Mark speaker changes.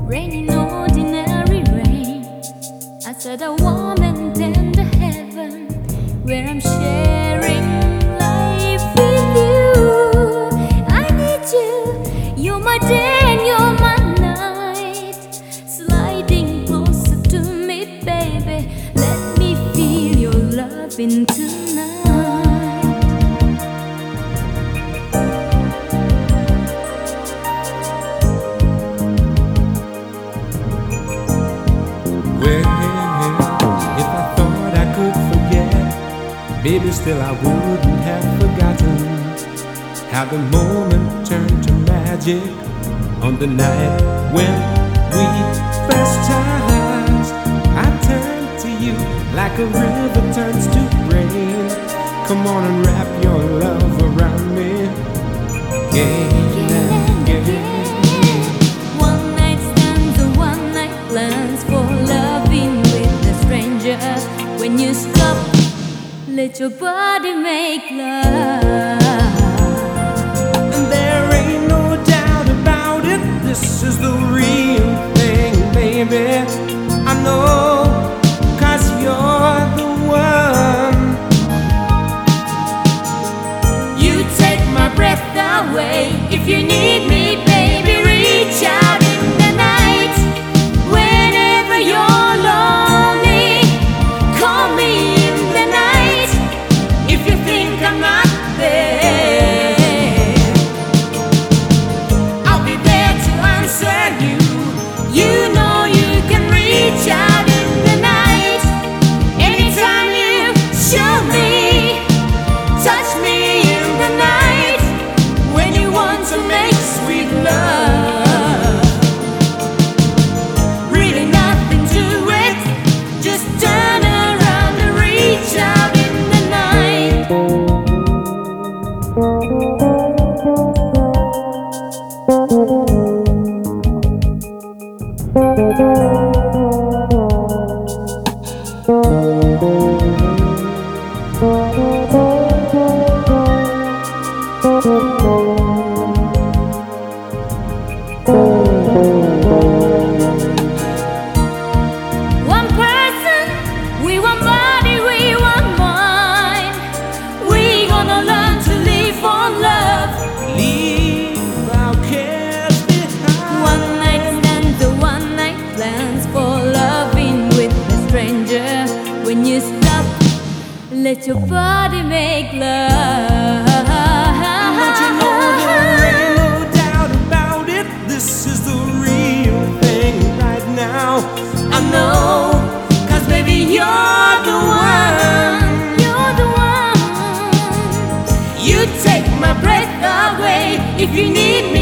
Speaker 1: raining ordinary rain. I said a warm and tender heaven where I'm sharing life with you. I need you, you're my day and you're my night. Sliding closer to me, baby, let me feel your loving tonight.
Speaker 2: Maybe still I wouldn't have forgotten how the moment turned to magic on the night when we first touched. I turned to you like a river turns to rain. Come on and wrap your love around me again and again.
Speaker 1: One night stands and one night plans for loving with a stranger. When you stop, let your body make love.
Speaker 2: And there ain't no doubt about it, this is the real thing, baby. I know, 'cause you're the one.
Speaker 1: You take my breath away. If you need me, baby, reach out in the night. Whenever you're lonely, call me in the night. If you think I'm not there, I'll be there to answer you. You know you can reach out in the night. Anytime you show me, touch me in the night. When you want to make sweet love, really nothing to it. Just turn around and reach out in the night. One person, we one body, we one mind. We gonna learn to live for love.
Speaker 2: Leave our cares behind.
Speaker 1: One night stands and one night plans for loving with a stranger. When you stop, let your body make love.
Speaker 2: But you know there ain't no doubt about it, this is the real thing right now.
Speaker 1: I know, 'cause baby, you're the one. You're the one. You take my breath away. If you need me,